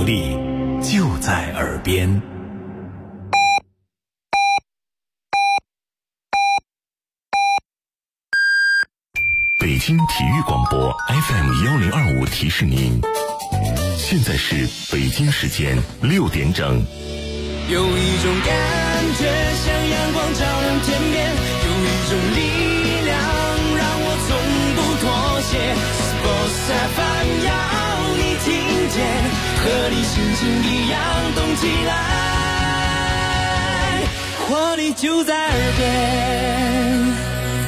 力就在耳边。北京体育广播 FM1025提示您，现在是北京时间6点整。 有一种感觉像阳光照亮天边，有一种力量让我从不妥协。Sports FM 要你听见，和你心情一样动起来，活力就在耳边。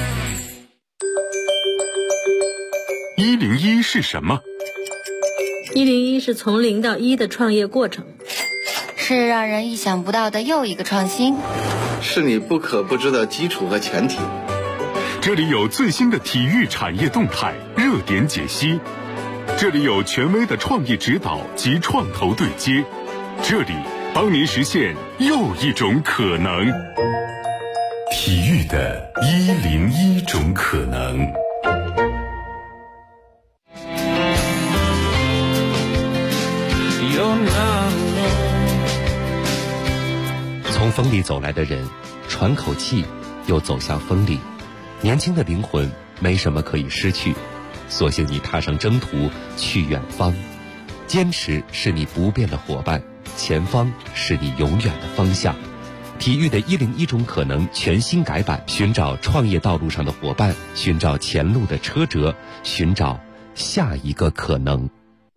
101是什么 ？101是从0到1的创业过程， 是让人意想不到的又一个创新， 是你不可不知的基础和前提。 这里有最新的体育产业动态、热点解析，这里有权威的创意指导及创投对接，这里帮您实现又一种可能。 体育的101种可能。 从风里走来的人，喘口气，又走向风里。年轻的灵魂没什么可以失去，索性你踏上征途去远方。坚持是你不变的伙伴，前方是你永远的方向。体育的101种可能全新改版，寻找创业道路上的伙伴，寻找前路的车辙，寻找下一个可能。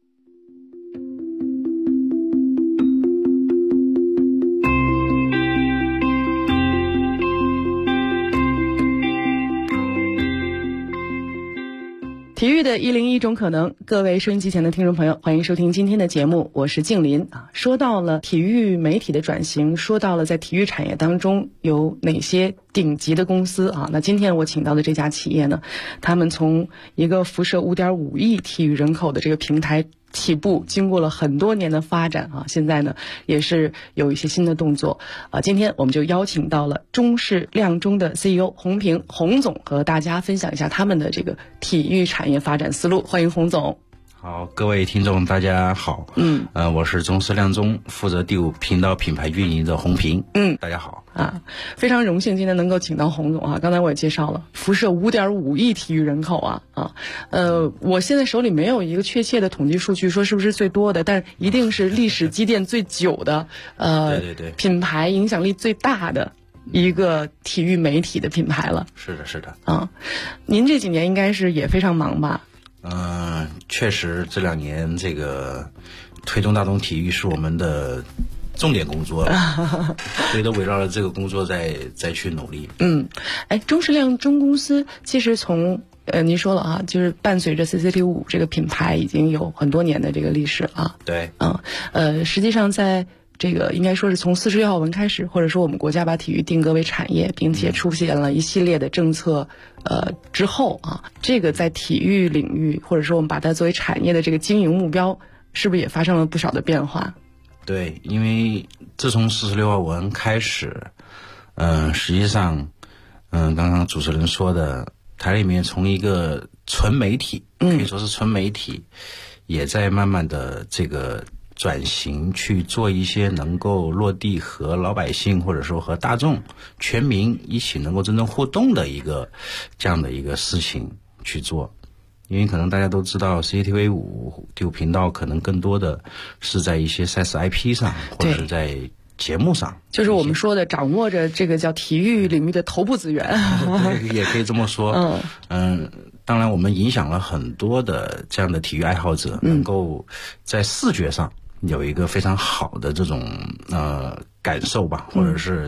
体育的101种可能，各位收音机前的听众朋友，欢迎收听今天的节目，我是静林啊。说到了体育媒体的转型，说到了在体育产业当中有哪些顶级的公司啊？那今天我请到的这家企业呢，他们从一个辐射5.5亿体育人口的这个平台起步，经过了很多年的发展啊，现在呢也是有一些新的动作啊。今天我们就邀请到了中视亮中的 CEO 洪平洪总，和大家分享一下他们的这个体育产业发展思路。欢迎洪总。 好，各位听众大家好。我是中视亮中负责第5频道品牌运营的洪平。大家好啊，非常荣幸今天能够请到洪总啊。刚才我也介绍了，辐射5.5亿体育人口啊。我现在手里没有一个确切的统计数据说是不是最多的，但一定是历史积淀最久的对品牌影响力最大的一个体育媒体的品牌了。 是的啊。您这几年应该是也非常忙吧？ 确实这2年这个推动大众体育是我们的重点工作，所以都围绕着这个工作再去努力。 中视亮中公司其实从您说了啊，就是伴随着 CCTV5这个品牌已经有很多年的这个历史了。 对， 实际上在这个应该说是从46号文开始，或者说我们国家把体育定格为产业，并且出现了一系列的政策之后啊，这个在体育领域或者说我们把它作为产业的这个经营目标，是不是也发生了不少的变化？ 对，因为自从46号文开始，实际上刚刚主持人说的，台里面从一个纯媒体，可以说是纯媒体，也在慢慢的这个转型，去做一些能够落地和老百姓或者说和大众全民一起能够真正互动的这样的一个事情去做。因为可能大家都知道 CCTV5 第5频道可能更多的是在一些赛事 IP 上，或者是在节目上， 就是我们说的掌握着这个叫体育领域的头部资源也可以这么说。当然我们影响了很多的这样的体育爱好者，能够在视觉上有一个非常好的这种感受吧，或者是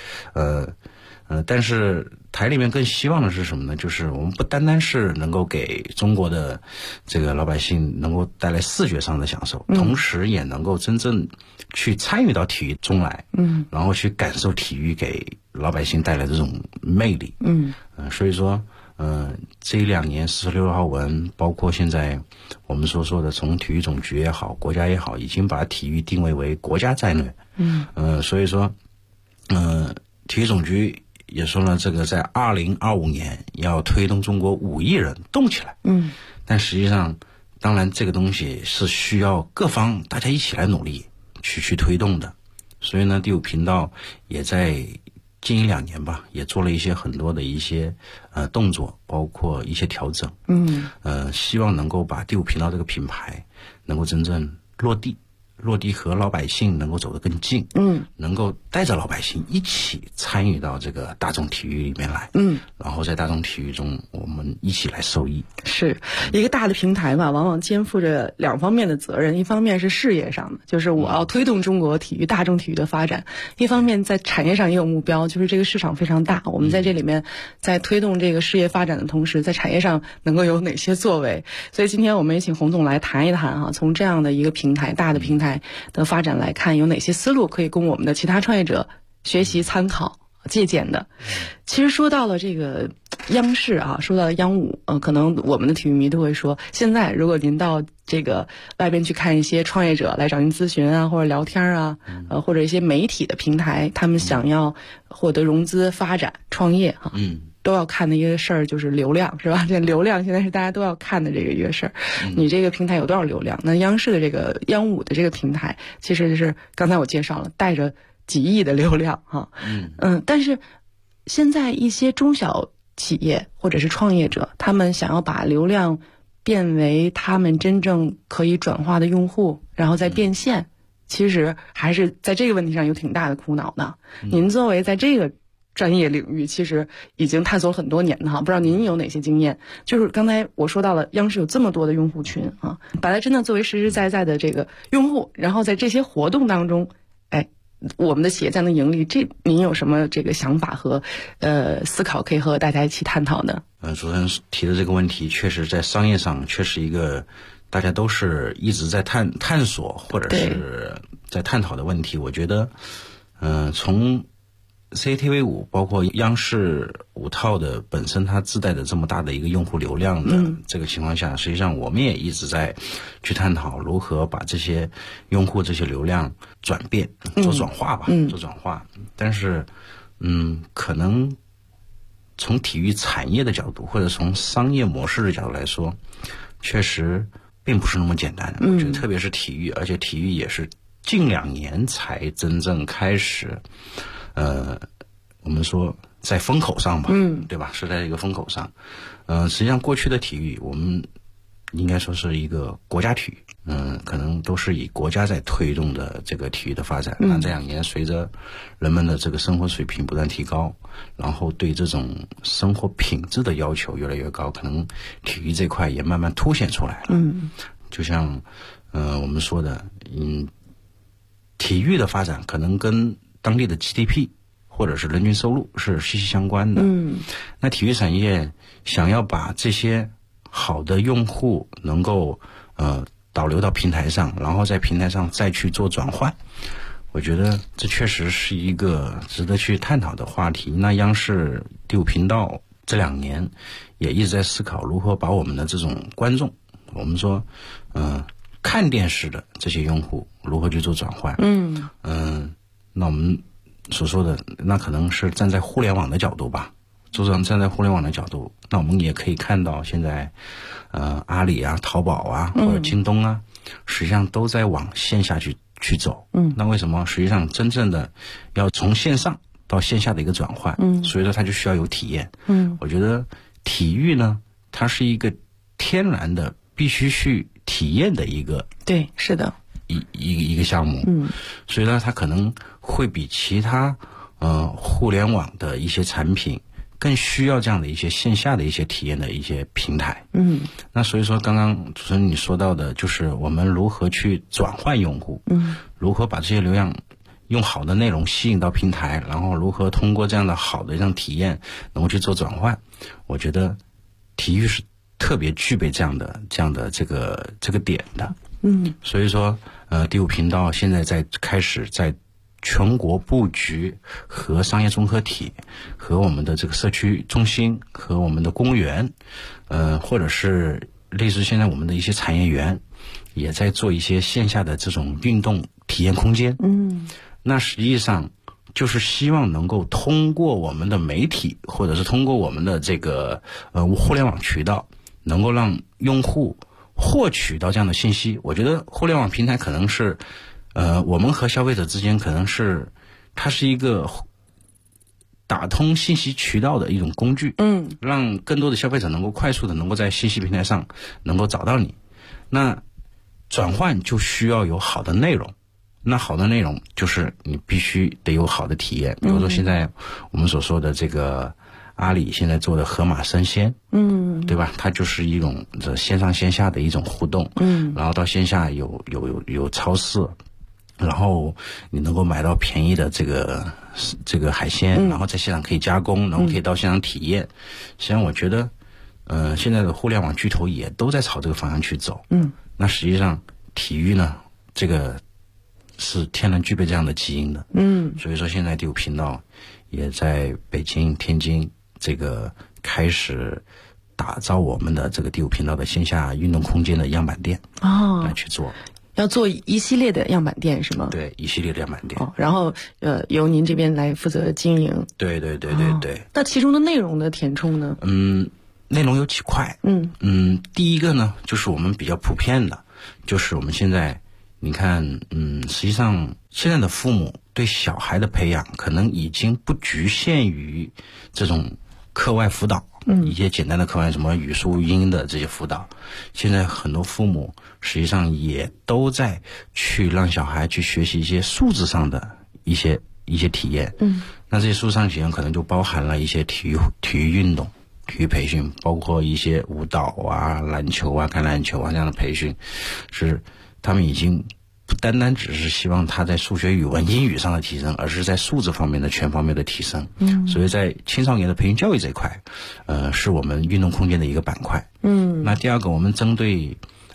但是台里面更希望的是什么呢？就是我们不单单是能够给中国的这个老百姓能够带来视觉上的享受，同时也能够真正去参与到体育中来，然后去感受体育给老百姓带来的这种魅力。所以说这1-2年46号文，包括现在我们所说的从体育总局也好，国家也好，已经把体育定位为国家战略。所以说体育总局也说了，这个在2025年要推动中国5亿人动起来。但实际上当然这个东西是需要各方大家一起来努力去推动的。所以呢，第5频道也在近1-2年吧，也做了一些很多的一些动作，包括一些调整。希望能够把第5频道这个品牌能够真正落地和老百姓能够走得更近，能够带着老百姓一起参与到这个大众体育里面来，然后在大众体育中我们一起来受益。 是一个大的平台嘛，往往肩负着2方面的责任，一方面是事业上的，就是我要推动中国体育、大众体育的发展；一方面在产业上也有目标，就是这个市场非常大，我们在这里面在推动这个事业发展的同时，在产业上能够有哪些作为。所以今天我们也请洪总来谈一谈哈，从这样的一个平台、大的平台的发展来看，有哪些思路可以供我们的其他创业者学习参考借鉴的。其实说到了这个央视啊，说到了央5，可能我们的体育迷都会说，现在如果您到这个外边去看一些创业者来找您咨询啊，或者聊天啊，或者一些媒体的平台，他们想要获得融资、发展、创业哈，都要看的一个事儿就是流量，是吧？这流量现在是大家都要看的这个一个事儿。你这个平台有多少流量？那央视的这个央5的这个平台，其实是刚才我介绍了，带着几亿的流量哈。但是现在一些中小企业或者是创业者，他们想要把流量变为他们真正可以转化的用户，然后再变现，其实还是在这个问题上有挺大的苦恼的。您作为在这个专业领域其实已经探索很多年的哈，不知道您有哪些经验？就是刚才我说到了央视有这么多的用户群啊，把它真的作为实实在在的这个用户，然后在这些活动当中，我们的企业才能盈利。这您有什么这个想法和思考可以和大家一起探讨的？ 主持人提的这个问题，确实在商业上确实一个大家都是一直在探索或者是在探讨的问题。我觉得，从CCTV5包括央视5套的本身它自带的这么大的一个用户流量的这个情况下，实际上我们也一直在去探讨如何把这些用户这些流量转变做转化吧，做转化。但是可能从体育产业的角度或者从商业模式的角度来说，确实并不是那么简单。我觉得特别是体育，而且体育也是近2年才真正开始我们说在风口上吧，对吧？是在一个风口上。实际上过去的体育，我们应该说是一个国家体育，可能都是以国家在推动的这个体育的发展。那这2年随着人们的这个生活水平不断提高，然后对这种生活品质的要求越来越高，可能体育这块也慢慢凸显出来了。就像我们说的，体育的发展可能跟当地的 GDP 或者是人均收入是息息相关的。那体育产业想要把这些好的用户能够导流到平台上，然后在平台上再去做转换，我觉得这确实是一个值得去探讨的话题。那央视第5频道这2年也一直在思考如何把我们的这种观众，我们说看电视的这些用户如何去做转换。那我们所说的那可能是站在互联网的角度吧，站在互联网的角度，那我们也可以看到现在阿里啊、淘宝啊或者京东啊，实际上都在往线下去走。那为什么实际上真正的要从线上到线下的一个转换，所以说它就需要有体验。我觉得体育呢，它是一个天然的必须去体验的一个， 对，是的， 一个项目。所以呢，它可能会比其他互联网的一些产品更需要这样的一些线下的一些体验的一些平台。那所以说刚刚主持人你说到的就是我们如何去转换用户，如何把这些流量用好的内容吸引到平台，然后如何通过这样的好的这样体验能够去做转换。我觉得体育是特别具备这样的这个点的。所以说第5频道现在开始在全国布局和商业综合体和我们的这个社区中心和我们的公园，或者是类似现在我们的一些产业园也在做一些线下的这种运动体验空间。那实际上就是希望能够通过我们的媒体或者是通过我们的这个互联网渠道，能够让用户获取到这样的信息。我觉得互联网平台可能是我们和消费者之间可能是它是一个打通信息渠道的一种工具，让更多的消费者能够快速的能够在信息平台上能够找到你。那转换就需要有好的内容，那好的内容就是你必须得有好的体验。比如说现在我们所说的这个阿里现在做的盒马生鲜，对吧？它就是一种线上线下的一种互动，然后到线下有超市，然后你能够买到便宜的这个海鲜，然后在现场可以加工，然后可以到现场体验。实际上我觉得现在的互联网巨头也都在朝这个方向去走。那实际上体育呢，这个是天然具备这样的基因的。所以说现在第5频道也在北京、天津这个开始打造我们的这个第5频道的线下运动空间的样板店来去做。 要做一系列的样板店是吗？ 对，一系列的样板店。 然后由您这边来负责经营。 对。 那其中的内容的填充呢？ 内容有几块。第一个呢，就是我们比较普遍的，就是我们现在你看，实际上现在的父母对小孩的培养可能已经不局限于这种课外辅导，一些简单的课外什么语数英的这些辅导。现在很多父母实际上也都在去让小孩去学习一些素质上的一些体验。那这些素质上体验可能就包含了一些体育运动、体育培训，包括一些舞蹈啊、篮球啊、橄榄球啊这样的培训，是他们已经不单单只是希望他在数学、语文、英语上的提升，而是在素质方面的全方面的提升。所以在青少年的培训教育这一块，是我们运动空间的一个板块。那第二个，我们针对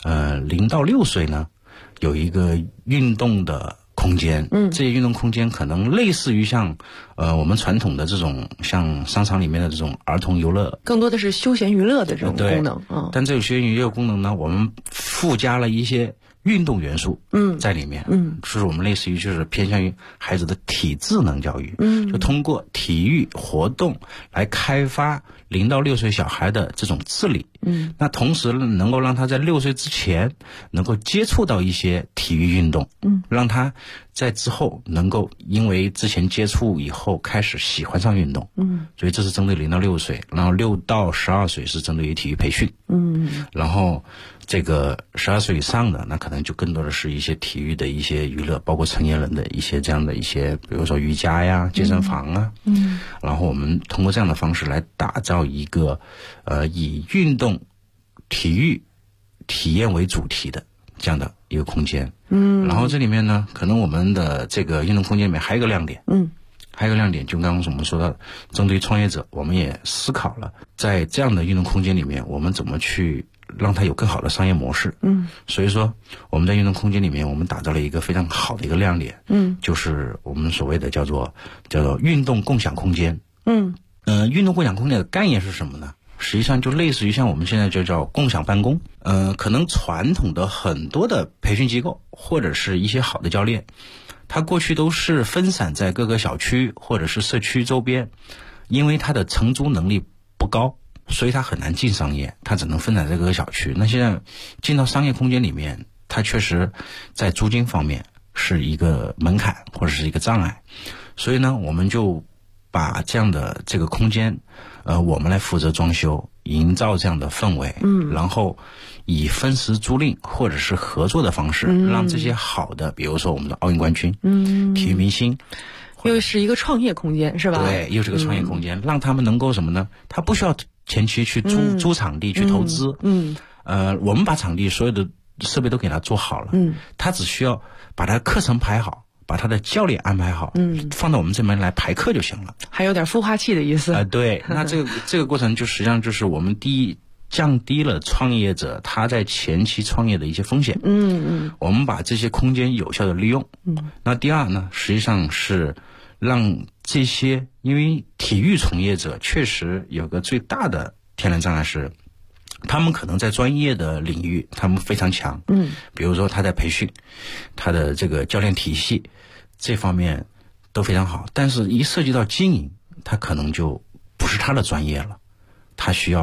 0到6岁呢，有一个运动的空间。这些运动空间可能类似于像我们传统的这种像商场里面的这种儿童游乐， 更多的是休闲娱乐的这种功能。 但这个休闲娱乐功能呢，我们附加了一些运动元素在里面。就是我们类似于就是偏向于孩子的体智能教育。就通过体育活动来开发0到6岁小孩的这种智力。那同时能够让他在6岁之前能够接触到一些体育运动，让他在之后能够因为之前接触以后开始喜欢上运动。所以这是针对0到6岁，然后6到12岁是针对于体育培训。然后这个12岁以上的，那可能就更多的是一些体育的一些娱乐，包括成年人的一些这样的一些，比如说瑜伽呀、健身房啊。然后我们通过这样的方式来打造一个以运动、体育体验为主题的这样的一个空间。然后这里面呢，可能我们的这个运动空间里面还有一个亮点。还有一个亮点，就刚刚我们说到，针对创业者，我们也思考了，在这样的运动空间里面，我们怎么去让它有更好的商业模式。所以说我们在运动空间里面，我们打造了一个非常好的一个亮点。就是我们所谓的叫做运动共享空间。运动共享空间的概念是什么呢？实际上就类似于像我们现在就叫共享办公。可能传统的很多的培训机构或者是一些好的教练，他过去都是分散在各个小区或者是社区周边，因为他的承租能力不高，所以他很难进商业，他只能分散在各个小区。那现在进到商业空间里面，他确实在租金方面是一个门槛或者是一个障碍。所以呢，我们就把这样的这个空间我们来负责装修，营造这样的氛围。然后以分时租赁或者是合作的方式，让这些好的，比如说我们的奥运冠军、体育明星， 又是一个创业空间，是吧？ 对，又是个创业空间，让他们能够什么呢？他不需要前期去租场地去投资。我们把场地所有的设备都给他做好了。他只需要把他课程排好，把他的教练安排好，放到我们这边来排课就行了。 还有点孵化器的意思。 对，那这个过程就实际上就是我们降低了创业者他在前期创业的一些风险。我们把这些空间有效的利用。那第二呢，实际上是让这些，因为体育从业者确实有个最大的天然障碍是，他们可能在专业的领域他们非常强。比如说他在培训，他的这个教练体系这方面都非常好，但是一涉及到经营，他可能就不是他的专业了，他需要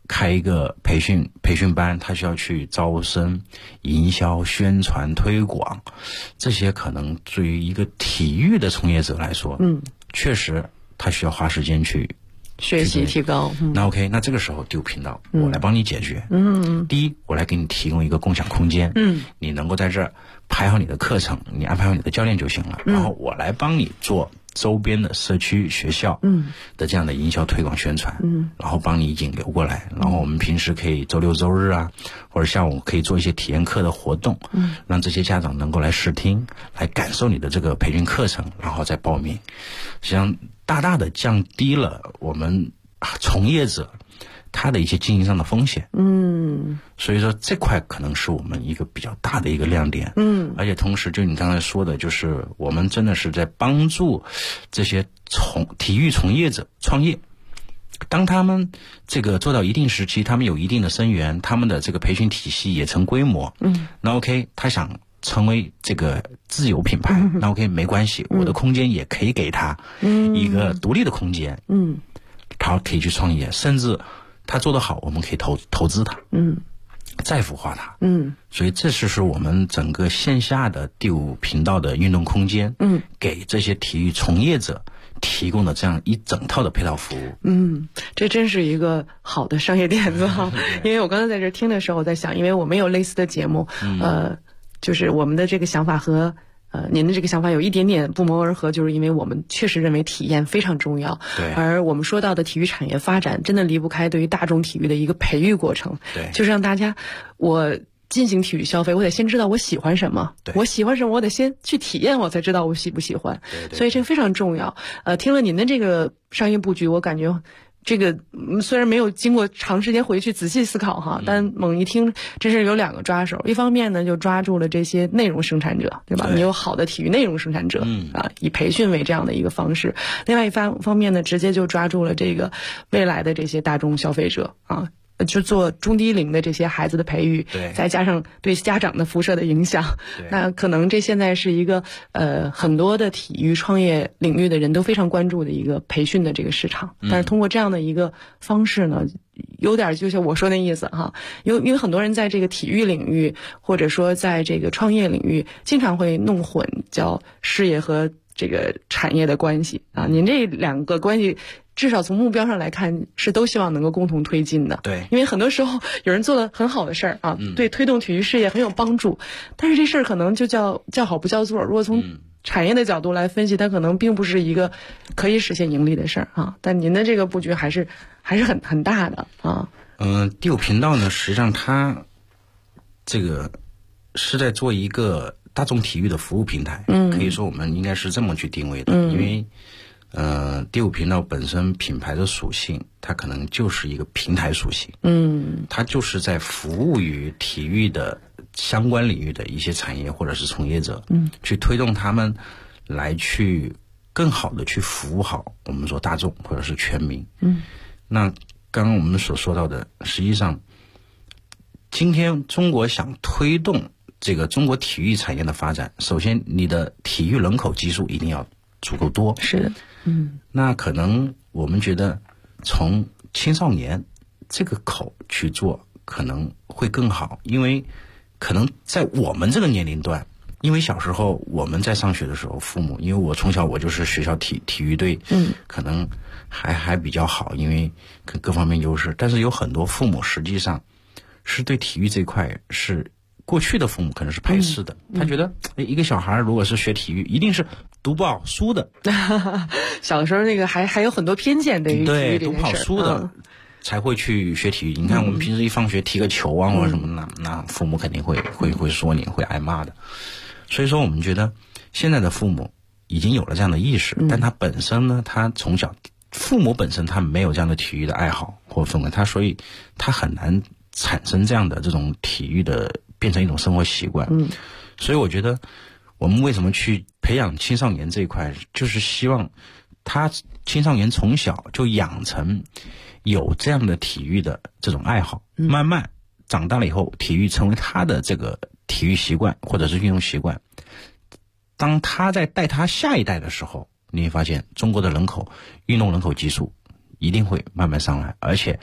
开一个培训班，他需要去招生、营销、宣传、推广，这些可能对于一个体育的从业者来说，确实他需要花时间去学习提高。 那 OK， 那这个时候第5频道我来帮你解决。第一，我来给你提供一个共享空间，你能够在这儿排好你的课程，你安排好你的教练就行了，然后我来帮你做周边的社区学校的这样的营销推广宣传，然后帮你引流过来，然后我们平时可以周六周日啊，或者下午可以做一些体验课的活动，让这些家长能够来试听，来感受你的这个培训课程，然后再报名，实际上大大的降低了我们从业者他的一些经营上的风险。所以说这块可能是我们一个比较大的一个亮点。而且同时就你刚才说的，就是我们真的是在帮助这些体育从业者创业。当他们这个做到一定时期，他们有一定的生源，他们的这个培训体系也成规模，那 OK， 他想成为这个自有品牌，那 OK 没关系，我的空间也可以给他一个独立的空间，他可以去创业，甚至他做得好，我们可以投资他，再孵化它。所以这是我们整个线下的第5频道的运动空间，给这些体育从业者提供的这样一整套的配套服务。 这真是一个好的商业点子哈。因为我刚才在这听的时候，我在想，因为我们有类似的节目，就是我们的这个想法和您的这个想法有一点点不谋而合，就是因为我们确实认为体验非常重要， 对， 而我们说到的体育产业发展真的离不开对于大众体育的一个培育过程， 对， 就是让大家我进行体育消费，我得先知道我喜欢什么，我喜欢什么，我得先去体验，我才知道我喜不喜欢，所以这个非常重要。听了您的这个商业布局，我感觉这个虽然没有经过长时间回去仔细思考哈，但猛一听真是有2个抓手。一方面呢，就抓住了这些内容生产者，对吧？你有好的体育内容生产者，以培训为这样的一个方式。另外一方面呢，直接就抓住了这个未来的这些大众消费者啊。就做中低龄的这些孩子的培育，再加上对家长的辐射的影响，那可能这现在是一个很多的体育创业领域的人都非常关注的一个培训的这个市场。但是通过这样的一个方式呢，有点就像我说那意思哈，因为很多人在这个体育领域或者说在这个创业领域，经常会弄混叫事业和这个产业的关系啊。您这2个关系，至少从目标上来看，是都希望能够共同推进的。 对， 因为很多时候有人做了很好的事儿啊，对推动体育事业很有帮助，但是这事儿可能就叫好不叫座。如果从产业的角度来分析，它可能并不是一个可以实现盈利的事儿啊。但您的这个布局还是很大的啊。 第5频道呢，实际上它这个是在做一个大众体育的服务平台，可以说我们应该是这么去定位的，因为第5频道本身品牌的属性，它可能就是一个平台属性，它就是在服务于体育的相关领域的一些产业或者是从业者，去推动他们来去更好的去服务好我们说大众或者是全民。那刚刚我们所说到的，实际上今天中国想推动这个中国体育产业的发展，首先你的体育人口基数一定要足够多。 是的， 那可能我们觉得从青少年这个口去做可能会更好，因为可能在我们这个年龄段，因为小时候我们在上学的时候，父母，因为我从小我就是学校体育队，可能还比较好，因为各方面优势，但是有很多父母实际上是对体育这块是过去的父母可能是排斥的，他觉得一个小孩如果是学体育，一定是读不好书的。 小的时候那个还有很多偏见对于体育这件事， 读不好书的才会去学体育。你看我们平时一放学踢个球啊或者什么的，那父母肯定会说你，会挨骂的。所以说我们觉得现在的父母已经有了这样的意识，但他本身呢，他从小父母本身他没有这样的体育的爱好或氛围，所以他很难产生这样的这种体育的变成一种生活习惯。所以我觉得我们为什么去培养青少年这一块，就是希望他青少年从小就养成有这样的体育的这种爱好，慢慢长大了以后，体育成为他的这个体育习惯或者是运动习惯。当他在带他下一代的时候，你会发现中国的运动人口基数一定会慢慢上来，而且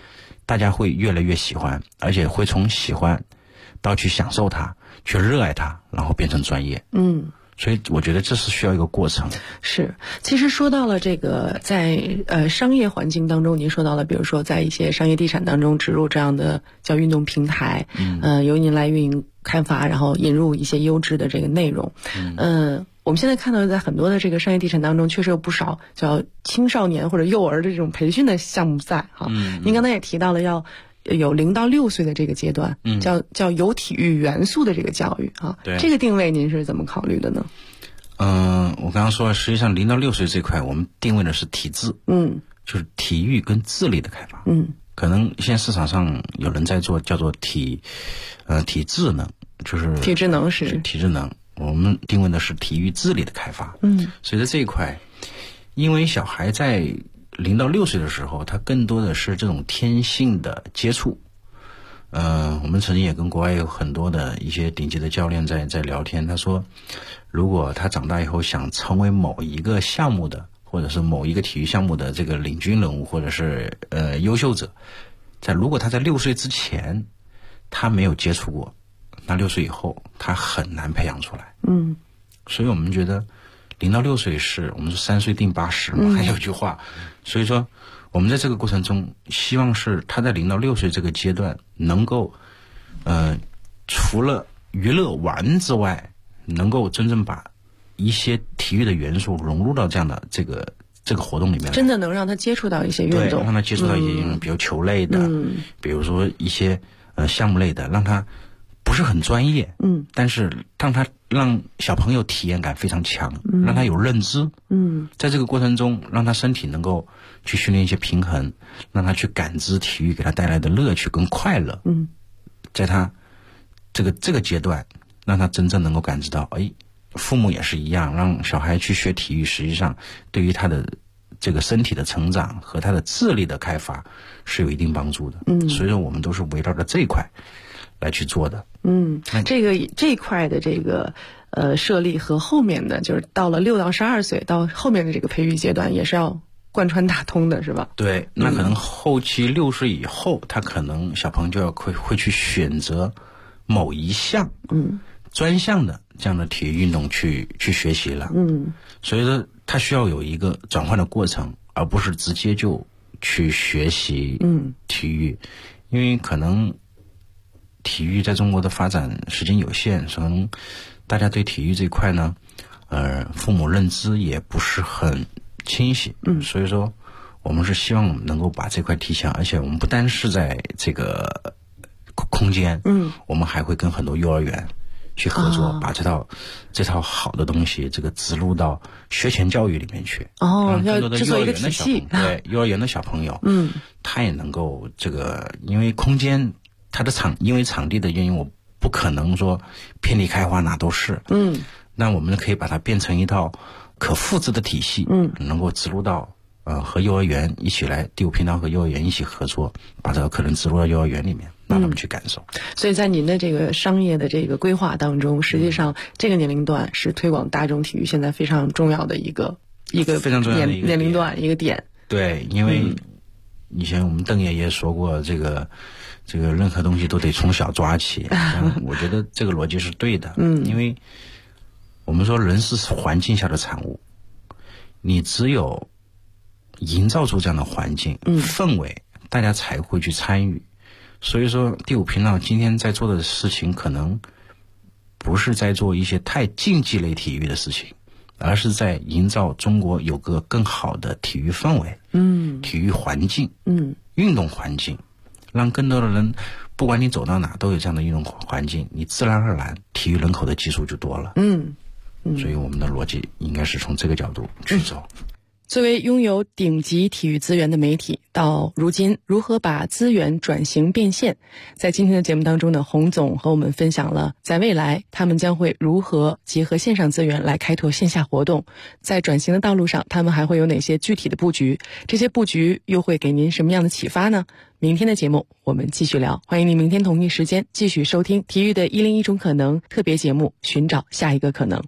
大家会越来越喜欢，而且会从喜欢到去享受它，去热爱它，然后变成专业。所以我觉得这是需要一个过程。 是，其实说到了这个在商业环境当中，您说到了，比如说在一些商业地产当中植入这样的叫运动平台，由您来运营开发，然后引入一些优质的这个内容。我们现在看到在很多的这个商业地产当中，确实有不少叫青少年或者幼儿的这种培训的项目在哈。您刚才也提到了要有0到6岁的这个阶段，叫有体育元素的这个教育啊。 对， 这个定位您是怎么考虑的呢？ 我刚刚说了，实际上0到6岁这块，我们定位的是体制，就是体育跟智力的开发。可能现在市场上有人在做叫做体智能，就是体智能是体智能。我们定位的是体育智力的开发。所以在这一块，因为小孩在0到6岁的时候，他更多的是这种天性的接触。我们曾经也跟国外有很多的一些顶级的教练在聊天，他说，如果他长大以后想成为某一个项目的，或者是某一个体育项目的这个领军人物，或者是优秀者，如果他在6岁之前他没有接触过，那6岁以后他很难培养出来。所以我们觉得0到6岁是我们说3岁定80嘛，还有句话。所以说我们在这个过程中，希望是他在0到6岁这个阶段能够除了娱乐玩之外，能够真正把一些体育的元素融入到这样的这个活动里面， 真的能让他接触到一些运动， 对，让他接触到一些运动，比如球类的，比如说一些项目类的，让他不是很专业，但是让小朋友体验感非常强，让他有认知，在这个过程中让他身体能够去训练一些平衡，让他去感知体育给他带来的乐趣跟快乐，在他这个阶段，让他真正能够感知到，父母也是一样，让小孩去学体育，实际上对于他的这个身体的成长和他的智力的开发是有一定帮助的。所以说我们都是围绕着这一块来去做的。 这一块的这个设立和后面的就是到了6到12岁到后面的这个培育阶段也是要贯穿打通的，是吧？ 对，那可能后期6岁以后，他可能小朋友就会去选择某一项专项的这样的体育运动去学习了。所以说他需要有一个转换的过程，而不是直接就去学习体育。因为可能体育在中国的发展时间有限，可能大家对体育这一块呢父母认知也不是很清晰。所以说我们是希望能够把这块提强，而且我们不单是在这个空间，我们还会跟很多幼儿园去合作，把这套好的东西这个植入到学前教育里面去。让更多的幼儿园的小朋友，对，幼儿园的小朋友，他也能够这个，因为空间因为场地的原因，我不可能说遍地开花哪都是。那我们可以把它变成一套可复制的体系，能够植入到和幼儿园一起来，第5频道和幼儿园一起合作，把这个课程植入到幼儿园里面，让他们去感受。 所以在您的这个商业的这个规划当中，实际上这个年龄段是推广大众体育现在非常重要的一个非常重要的一个年龄段一个点。 对，因为以前我们邓爷爷说过，这个任何东西都得从小抓起。我觉得这个逻辑是对的。因为我们说人是环境下的产物，你只有营造出这样的环境氛围，大家才会去参与。所以说第5频道今天在做的事情，可能不是在做一些太竞技类体育的事情，而是在营造中国有个更好的体育氛围，体育环境，运动环境，让更多的人，不管你走到哪都有这样的运动环境，你自然而然体育人口的基数就多了。所以我们的逻辑应该是从这个角度去走。 作为拥有顶级体育资源的媒体，到如今如何把资源转型变现，在今天的节目当中呢，洪总和我们分享了在未来他们将会如何结合线上资源来开拓线下活动，在转型的道路上他们还会有哪些具体的布局，这些布局又会给您什么样的启发呢？明天的节目我们继续聊，欢迎您明天同一时间继续收听体育的101种可能特别节目，寻找下一个可能。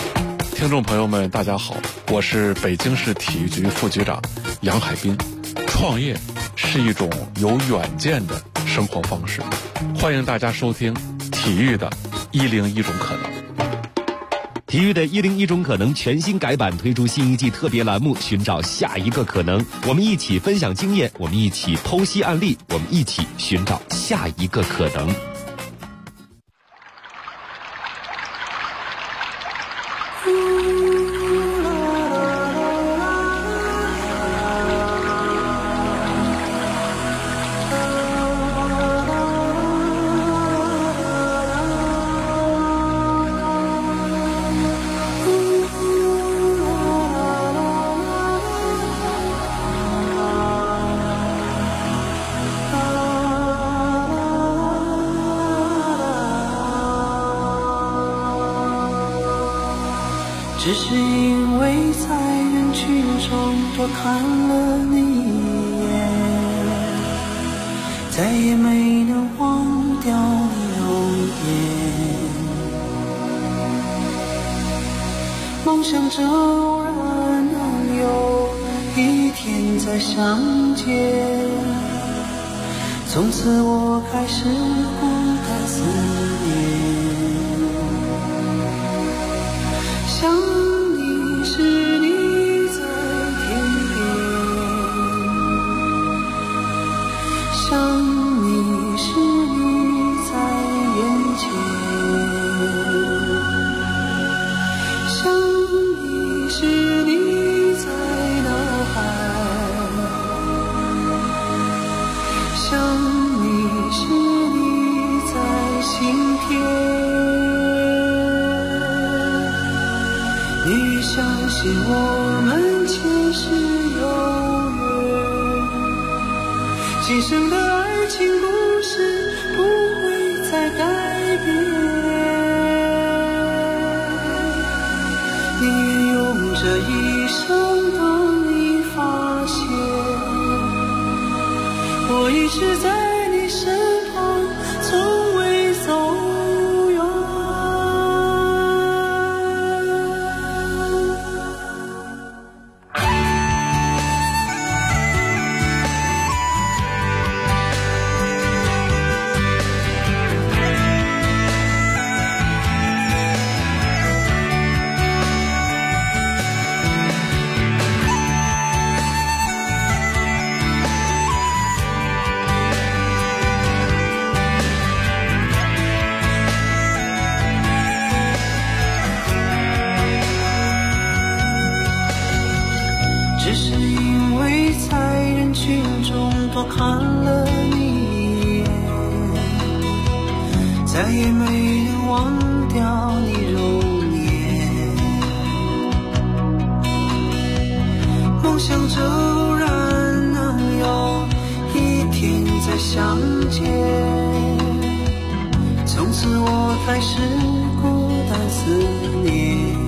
听众朋友们大家好，我是北京市体育局副局长杨海滨。 创业是一种有远见的生活方式。欢迎大家收听体育的101种可能。 体育的101种可能全新改版，推出新一季特别栏目，寻找下一个可能。我们一起分享经验，我们一起剖析案例，我们一起寻找下一个可能。 只是因为在人群中多看了你一眼，再也没能忘掉你容颜。梦想着偶然能有一天再相见，从此我开始孤单思念。想你时你在天边，想你时你在眼前，想你时你在脑海，想你时你在心田。你相信我们前世有缘，今生的爱情故事不会再改变。宁愿用这一生等你发现，我一直在你身旁，从未走远。只是因为在人群中多看了你一眼，再也没能忘掉你容颜。梦想着偶然能有一天再相见，从此我开始孤单思念。